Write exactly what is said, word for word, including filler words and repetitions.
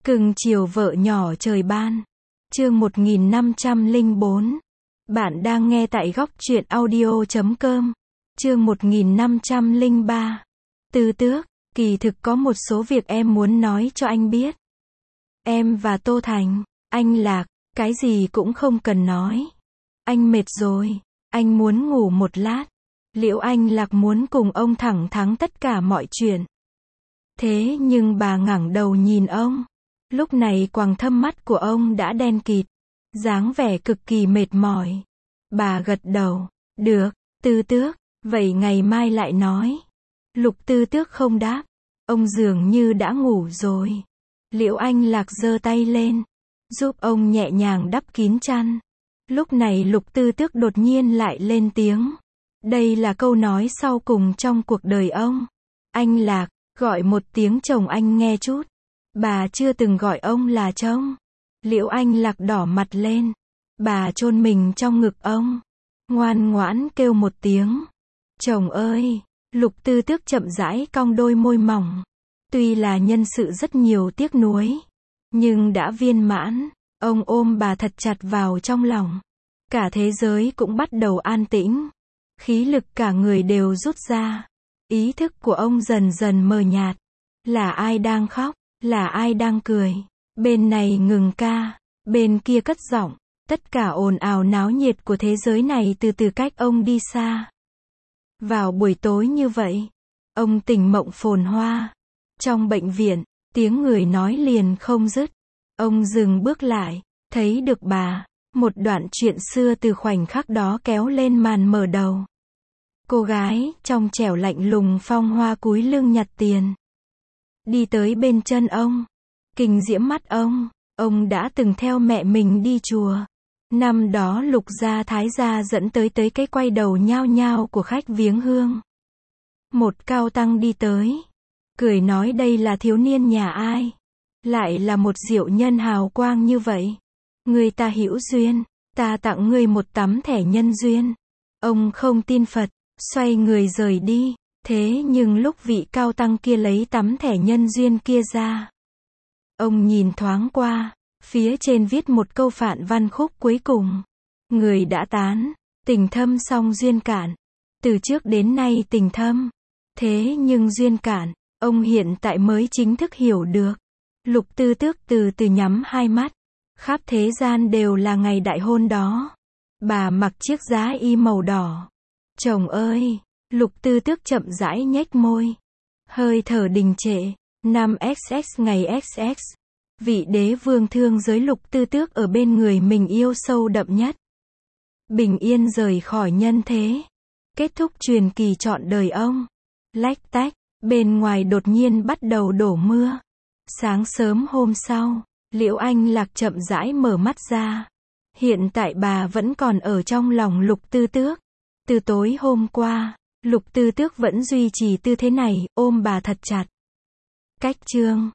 Cưng chiều vợ nhỏ trời ban. Chương một nghìn năm trăm lẻ bốn. Bạn đang nghe tại góc truyện audio chấm com. Chương một nghìn năm trăm lẻ ba. Tư Tước, kỳ thực có một số việc em muốn nói cho anh biết. Em và Tô Thành, anh Lạc, cái gì cũng không cần nói. Anh mệt rồi, anh muốn ngủ một lát. Liễu Anh Lạc muốn cùng ông thẳng thắn tất cả mọi chuyện. Thế nhưng bà ngẩng đầu nhìn ông. Lúc này quầng thâm mắt của ông đã đen kịt, dáng vẻ cực kỳ mệt mỏi. Bà gật đầu, được, Tư Tước, vậy ngày mai lại nói. Lục Tư Tước không đáp, ông dường như đã ngủ rồi. Liễu Anh Lạc giơ tay lên, giúp ông nhẹ nhàng đắp kín chăn. Lúc này Lục Tư Tước đột nhiên lại lên tiếng. Đây là câu nói sau cùng trong cuộc đời ông. Anh Lạc, gọi một tiếng chồng anh nghe chút. Bà chưa từng gọi ông là chồng. Liễu Anh Lạc đỏ mặt lên. Bà chôn mình trong ngực ông, ngoan ngoãn kêu một tiếng. Chồng ơi! Lục Tư Tước chậm rãi cong đôi môi mỏng. Tuy là nhân sự rất nhiều tiếc nuối, nhưng đã viên mãn. Ông ôm bà thật chặt vào trong lòng. Cả thế giới cũng bắt đầu an tĩnh. Khí lực cả người đều rút ra. Ý thức của ông dần dần mờ nhạt. Là ai đang khóc? Là ai đang cười? Bên này ngừng ca, bên kia cất giọng. Tất cả ồn ào náo nhiệt của thế giới này từ từ cách ông đi xa. Vào buổi tối như vậy, ông tỉnh mộng phồn hoa. Trong bệnh viện, tiếng người nói liền không dứt. Ông dừng bước lại, thấy được bà. Một đoạn chuyện xưa từ khoảnh khắc đó kéo lên màn mở đầu. Cô gái, trong trẻo lạnh lùng phong hoa cúi lưng nhặt tiền. Đi tới bên chân ông. Kinh diễm mắt ông. Ông đã từng theo mẹ mình đi chùa. Năm đó Lục gia Thái gia dẫn tới tới cái quay đầu nhao nhao của khách viếng hương. Một cao tăng đi tới. Cười nói đây là thiếu niên nhà ai. Lại là một diệu nhân hào quang như vậy. Người ta hữu duyên. Ta tặng ngươi một tấm thẻ nhân duyên. Ông không tin Phật. Xoay người rời đi. Thế nhưng lúc vị cao tăng kia lấy tấm thẻ nhân duyên kia ra, ông nhìn thoáng qua, phía trên viết một câu phạn văn khúc cuối cùng. Người đã tán, tình thâm song duyên cạn. Từ trước đến nay tình thâm, thế nhưng duyên cạn, ông hiện tại mới chính thức hiểu được. Lục Tư Tước từ từ nhắm hai mắt. Khắp thế gian đều là ngày đại hôn đó. Bà mặc chiếc giá y màu đỏ. Chồng ơi! Lục Tư Tước chậm rãi nhếch môi. Hơi thở đình trệ. Năm x x ngày x x. Vị đế vương thương giới Lục Tư Tước ở bên người mình yêu sâu đậm nhất. Bình yên rời khỏi nhân thế. Kết thúc truyền kỳ trọn đời ông. Lách tách, bên ngoài đột nhiên bắt đầu đổ mưa. Sáng sớm hôm sau, Liễu Anh Lạc chậm rãi mở mắt ra. Hiện tại bà vẫn còn ở trong lòng Lục Tư Tước. Từ tối hôm qua, Lục Tư Tước vẫn duy trì tư thế này, ôm bà thật chặt. Cách chương